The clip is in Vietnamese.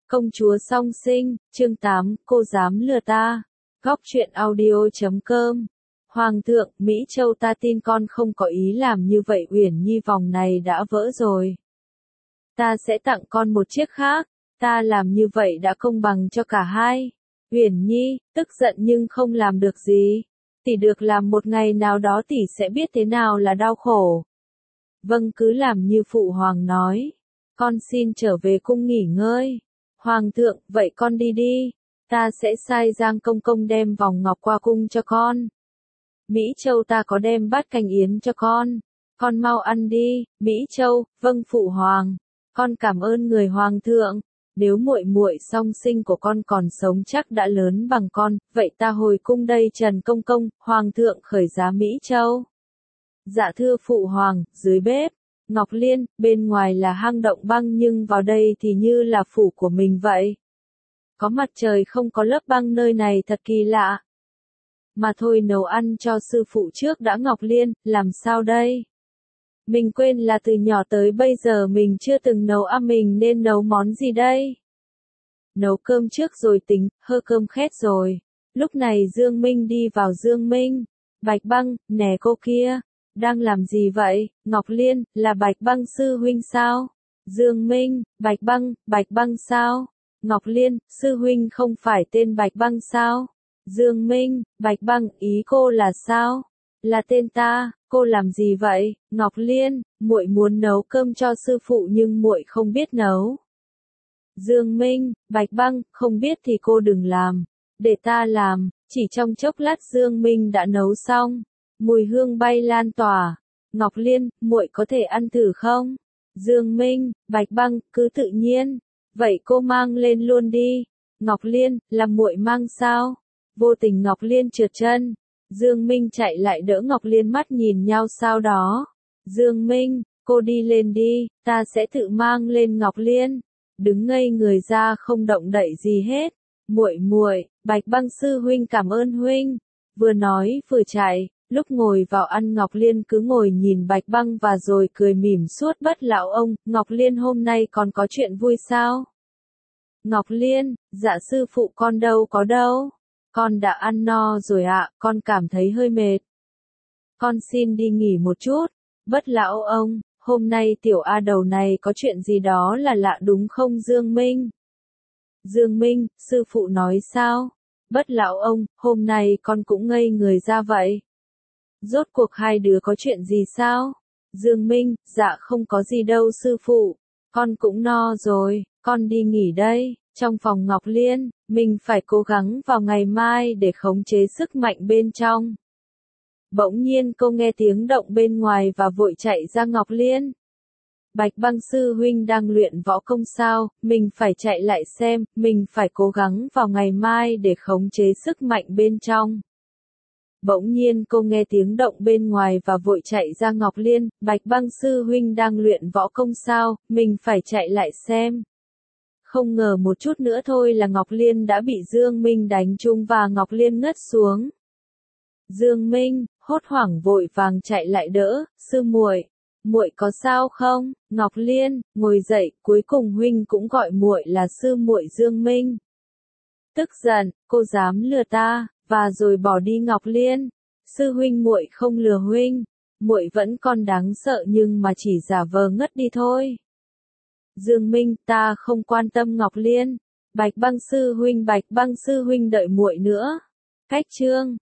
Công chúa song sinh, chương 8, cô dám lừa ta. Góc truyện audio.com. Hoàng thượng, Mỹ Châu ta tin con không có ý làm như vậy, Uyển Nhi vòng này đã vỡ rồi. Ta sẽ tặng con một chiếc khác, ta làm như vậy đã công bằng cho cả hai. Uyển Nhi, tức giận nhưng không làm được gì. Tỷ được làm một ngày nào đó tỷ sẽ biết thế nào là đau khổ. Vâng, cứ làm như phụ hoàng nói. Con xin trở về cung nghỉ ngơi. Hoàng thượng, vậy con đi đi. Ta sẽ sai Giang công công đem vòng ngọc qua cung cho con. Mỹ Châu ta có đem bát canh yến cho con. Con mau ăn đi. Mỹ Châu, vâng phụ hoàng. Con cảm ơn người hoàng thượng. Nếu muội muội song sinh của con còn sống chắc đã lớn bằng con, vậy ta hồi cung đây Trần công công. Hoàng thượng khởi giá Mỹ Châu. Dạ thưa phụ hoàng, dưới bếp. Ngọc Liên, bên ngoài là hang động băng nhưng vào đây thì như là phủ của mình vậy. Có mặt trời không có lớp băng nơi này thật kỳ lạ. Mà thôi nấu ăn cho sư phụ trước đã. Ngọc Liên, làm sao đây? Mình quên là từ nhỏ tới bây giờ mình chưa từng nấu ăn, mình nên nấu món gì đây? Nấu cơm trước rồi tính, hơ cơm khét rồi. Lúc này Dương Minh đi vào. Dương Minh, Bạch Băng, nè cô kia. Đang làm gì vậy? Ngọc Liên, là Bạch Băng sư huynh sao? Dương Minh, Bạch Băng sao? Ngọc Liên, sư huynh không phải tên Bạch Băng sao? Dương Minh, Bạch Băng, ý cô là sao? Là tên ta, cô làm gì vậy? Ngọc Liên, muội muốn nấu cơm cho sư phụ nhưng muội không biết nấu. Dương Minh, Bạch Băng, không biết thì cô đừng làm, để ta làm. Chỉ trong chốc lát Dương Minh đã nấu xong. Mùi hương bay lan tỏa. Ngọc Liên, muội có thể ăn thử không? Dương Minh, Bạch Băng, cứ tự nhiên. Vậy cô mang lên luôn đi. Ngọc Liên, làm muội mang sao? Vô tình Ngọc Liên trượt chân. Dương Minh chạy lại đỡ Ngọc Liên, mắt nhìn nhau sau đó. Dương Minh, cô đi lên đi, ta sẽ tự mang lên. Ngọc Liên đứng ngây người ra không động đậy gì hết. Muội, Bạch Băng sư huynh cảm ơn huynh. Vừa nói vừa chạy. Lúc ngồi vào ăn Ngọc Liên cứ ngồi nhìn Bạch Băng và rồi cười mỉm suốt. Bất lão ông, Ngọc Liên hôm nay còn có chuyện vui sao? Ngọc Liên, dạ sư phụ con đâu có đâu. Con đã ăn no rồi ạ, con cảm thấy hơi mệt. Con xin đi nghỉ một chút. Bất lão ông, hôm nay tiểu A đầu này có chuyện gì đó là lạ đúng không Dương Minh? Dương Minh, sư phụ nói sao? Bất lão ông, hôm nay con cũng ngây người ra vậy. Rốt cuộc hai đứa có chuyện gì sao? Dương Minh, dạ không có gì đâu sư phụ. Con cũng no rồi, con đi nghỉ đây. Trong phòng Ngọc Liên, mình phải cố gắng vào ngày mai để khống chế sức mạnh bên trong. Bỗng nhiên cô nghe tiếng động bên ngoài và vội chạy ra. Ngọc Liên, Bạch Băng sư huynh đang luyện võ công sao? Mình phải chạy lại xem, mình phải cố gắng vào ngày mai để khống chế sức mạnh bên trong. Bỗng nhiên cô nghe tiếng động bên ngoài và vội chạy ra. Ngọc Liên, Bạch Băng sư huynh đang luyện võ công sao? Mình phải chạy lại xem. Không ngờ một chút nữa thôi là Ngọc Liên đã bị Dương Minh đánh trúng và Ngọc Liên ngất xuống. Dương Minh hốt hoảng vội vàng chạy lại đỡ. Sư muội, muội có sao không? Ngọc Liên ngồi dậy, cuối cùng huynh cũng gọi muội là sư muội. Dương Minh tức giận, cô dám lừa ta, và rồi bỏ đi. Ngọc Liên, sư huynh muội không lừa huynh, muội vẫn còn đáng sợ nhưng mà chỉ giả vờ ngất đi thôi. Dương Minh, ta không quan tâm. Ngọc Liên, Bạch Băng sư huynh đợi muội nữa. Cách chương